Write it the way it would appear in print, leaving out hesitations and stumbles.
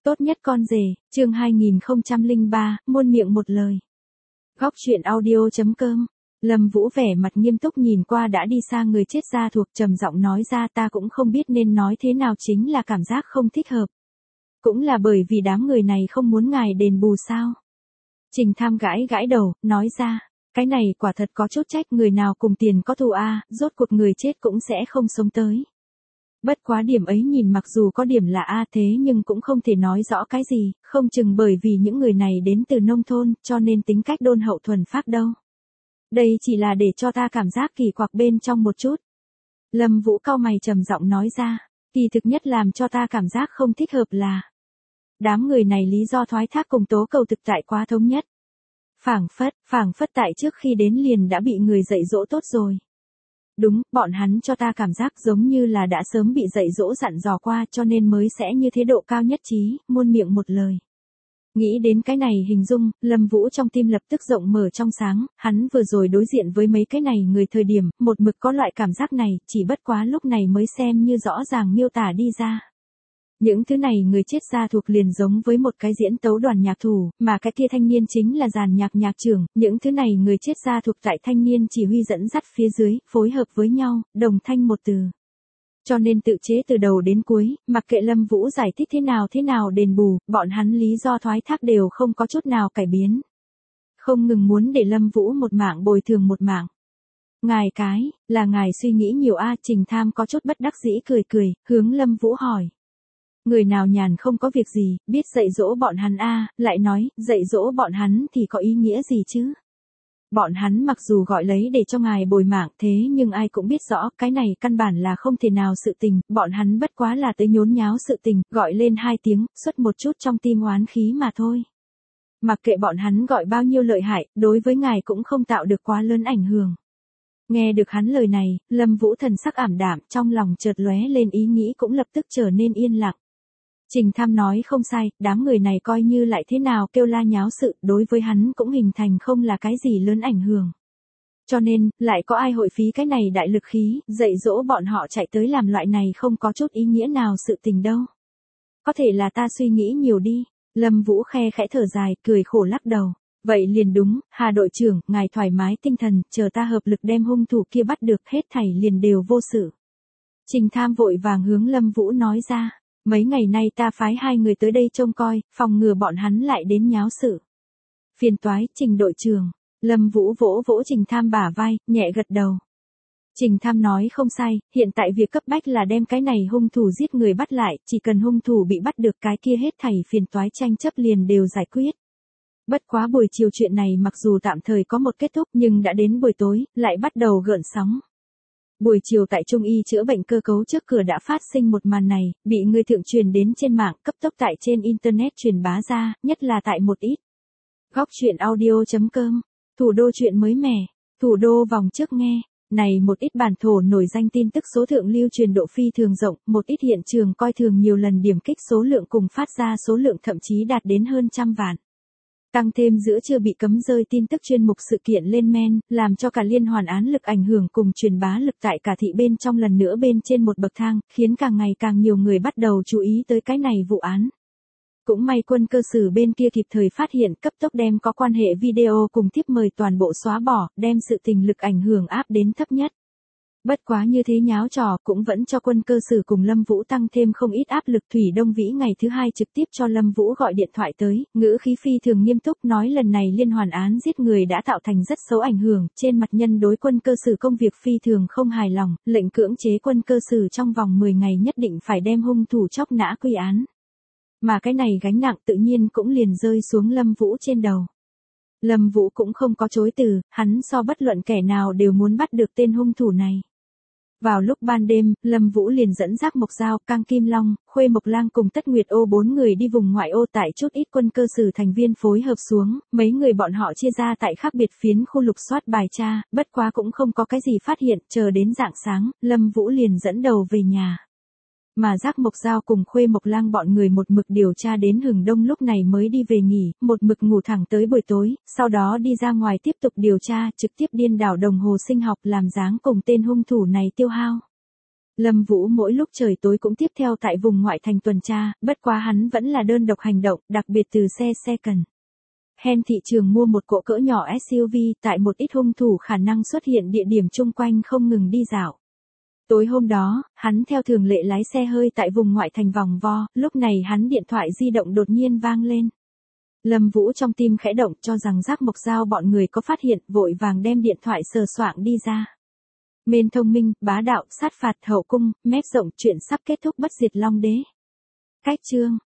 Tốt nhất con rể, chương 2003, muôn miệng một lời. Góc chuyện audio.com. Lâm Vũ vẻ mặt nghiêm túc nhìn qua đã đi xa người chết ra thuộc, trầm giọng nói ra, ta cũng không biết nên nói thế nào, chính là cảm giác không thích hợp. Cũng là bởi vì đám người này không muốn ngài đền bù sao? Trình Tham gãi gãi đầu, nói ra, cái này quả thật có chút trách, người nào cùng tiền có thù a, rốt cuộc người chết cũng sẽ không sống tới. Bất quá điểm ấy nhìn mặc dù có điểm là a thế nhưng cũng không thể nói rõ cái gì, không chừng bởi vì những người này đến từ nông thôn, cho nên tính cách đôn hậu thuần phác đâu. Đây chỉ là để cho ta cảm giác kỳ quặc bên trong một chút. Lâm Vũ cau mày trầm giọng nói ra, kỳ thực nhất làm cho ta cảm giác không thích hợp là đám người này lý do thoái thác cùng tố cầu thực tại quá thống nhất. Phảng phất tại trước khi đến liền đã bị người dạy dỗ tốt rồi. Đúng, bọn hắn cho ta cảm giác giống như là đã sớm bị dạy dỗ dặn dò qua, cho nên mới sẽ như thế, độ cao nhất trí, muôn miệng một lời. Nghĩ đến cái này hình dung, Lâm Vũ trong tim lập tức rộng mở trong sáng, hắn vừa rồi đối diện với mấy cái này người thời điểm, một mực có loại cảm giác này, chỉ bất quá lúc này mới xem như rõ ràng miêu tả đi ra. Những thứ này người chết ra thuộc liền giống với một cái diễn tấu đoàn nhạc thủ, mà cái kia thanh niên chính là dàn nhạc nhạc trưởng, những thứ này người chết ra thuộc tại thanh niên chỉ huy dẫn dắt phía dưới, phối hợp với nhau, đồng thanh một từ. Cho nên tự chế từ đầu đến cuối, mặc kệ Lâm Vũ giải thích thế nào đền bù, bọn hắn lý do thoái thác đều không có chút nào cải biến. Không ngừng muốn để Lâm Vũ một mạng bồi thường một mạng. Ngài suy nghĩ nhiều a. Trình Tham có chút bất đắc dĩ cười, hướng Lâm Vũ hỏi. Người nào nhàn không có việc gì, biết dạy dỗ bọn hắn a, lại nói, dạy dỗ bọn hắn thì có ý nghĩa gì chứ? Bọn hắn mặc dù gọi lấy để cho ngài bồi mạng thế nhưng ai cũng biết rõ, cái này căn bản là không thể nào sự tình, bọn hắn bất quá là tới nhốn nháo sự tình, gọi lên 2 tiếng, xuất một chút trong tim oán khí mà thôi. Mặc kệ bọn hắn gọi bao nhiêu lợi hại, đối với ngài cũng không tạo được quá lớn ảnh hưởng. Nghe được hắn lời này, Lâm Vũ thần sắc ảm đạm, trong lòng chợt lóe lên ý nghĩ cũng lập tức trở nên yên lặng. Trình Tham nói không sai, đám người này coi như lại thế nào kêu la nháo sự, đối với hắn cũng hình thành không là cái gì lớn ảnh hưởng. Cho nên, lại có ai hội phí cái này đại lực khí, dạy dỗ bọn họ chạy tới làm loại này không có chút ý nghĩa nào sự tình đâu. Có thể là ta suy nghĩ nhiều đi. Lâm Vũ khe khẽ thở dài, cười khổ lắc đầu. Vậy liền đúng, Hà đội trưởng, ngài thoải mái tinh thần, chờ ta hợp lực đem hung thủ kia bắt được, hết thảy liền đều vô sự. Trình Tham vội vàng hướng Lâm Vũ nói ra. Mấy ngày nay ta phái 2 người tới đây trông coi, phòng ngừa bọn hắn lại đến nháo sự. Phiền toái, Trình đội trưởng. Lâm Vũ vỗ vỗ Trình Tham bả vai, nhẹ gật đầu. Trình Tham nói không sai, hiện tại việc cấp bách là đem cái này hung thủ giết người bắt lại, chỉ cần hung thủ bị bắt được cái kia hết thảy phiền toái tranh chấp liền đều giải quyết. Bất quá buổi chiều chuyện này mặc dù tạm thời có một kết thúc nhưng đã đến buổi tối, lại bắt đầu gợn sóng. Buổi chiều tại Trung y chữa bệnh cơ cấu trước cửa đã phát sinh một màn này, bị người thượng truyền đến trên mạng, cấp tốc tại trên internet truyền bá ra, nhất là tại một ít góc chuyện audio.com, thủ đô chuyện mới mẻ, thủ đô vòng trước nghe, này một ít bản thổ nổi danh tin tức số thượng lưu truyền độ phi thường rộng, một ít hiện trường coi thường nhiều lần điểm kích số lượng cùng phát ra số lượng thậm chí đạt đến hơn 100 vạn. Tăng thêm giữa chưa bị cấm rơi tin tức chuyên mục sự kiện lên men, làm cho cả liên hoàn án lực ảnh hưởng cùng truyền bá lực tại cả thị bên trong lần nữa bên trên một bậc thang, khiến càng ngày càng nhiều người bắt đầu chú ý tới cái này vụ án. Cũng may quân cơ sử bên kia kịp thời phát hiện, cấp tốc đem có quan hệ video cùng tiếp mời toàn bộ xóa bỏ, đem sự tình lực ảnh hưởng áp đến thấp nhất. Bất quá như thế nháo trò cũng vẫn cho quân cơ sử cùng Lâm Vũ tăng thêm không ít áp lực. Thủy Đông Vĩ ngày thứ 2 trực tiếp cho Lâm Vũ gọi điện thoại tới, ngữ khí phi thường nghiêm túc nói lần này liên hoàn án giết người đã tạo thành rất xấu ảnh hưởng, trên mặt nhân đối quân cơ sử công việc phi thường không hài lòng, lệnh cưỡng chế quân cơ sử trong vòng 10 ngày nhất định phải đem hung thủ chóc nã quy án. Mà cái này gánh nặng tự nhiên cũng liền rơi xuống Lâm Vũ trên đầu. Lâm Vũ cũng không có chối từ, hắn so bất luận kẻ nào đều muốn bắt được tên hung thủ này. Vào lúc ban đêm, Lâm Vũ liền dẫn Giác Mộc Giao, Cang Kim Long, Khuê Mộc Lang cùng Tất Nguyệt Ô 4 người đi vùng ngoại ô tại chút ít quân cơ sử thành viên phối hợp xuống, mấy người bọn họ chia ra tại khác biệt phiến khu lục soát bài tra, bất quá cũng không có cái gì phát hiện, chờ đến rạng sáng, Lâm Vũ liền dẫn đầu về nhà. Mà Giác Mộc Giao cùng Khuê Mộc Lang bọn người một mực điều tra đến hừng đông lúc này mới đi về nghỉ, một mực ngủ thẳng tới buổi tối, sau đó đi ra ngoài tiếp tục điều tra, trực tiếp điên đảo đồng hồ sinh học làm dáng cùng tên hung thủ này tiêu hao. Lâm Vũ mỗi lúc trời tối cũng tiếp theo tại vùng ngoại thành tuần tra, bất quá hắn vẫn là đơn độc hành động, đặc biệt từ xe second hand thị trường mua một cỗ cỡ nhỏ SUV tại một ít hung thủ khả năng xuất hiện địa điểm chung quanh không ngừng đi dạo. Tối hôm đó, hắn theo thường lệ lái xe hơi tại vùng ngoại thành vòng vo, lúc này hắn điện thoại di động đột nhiên vang lên. Lâm Vũ trong tim khẽ động cho rằng Giác Mộc Giao bọn người có phát hiện, vội vàng đem điện thoại sờ soạng đi ra. Mên thông minh, bá đạo, sát phạt, hậu cung, mép rộng, chuyện sắp kết thúc bất diệt long đế. Cách chương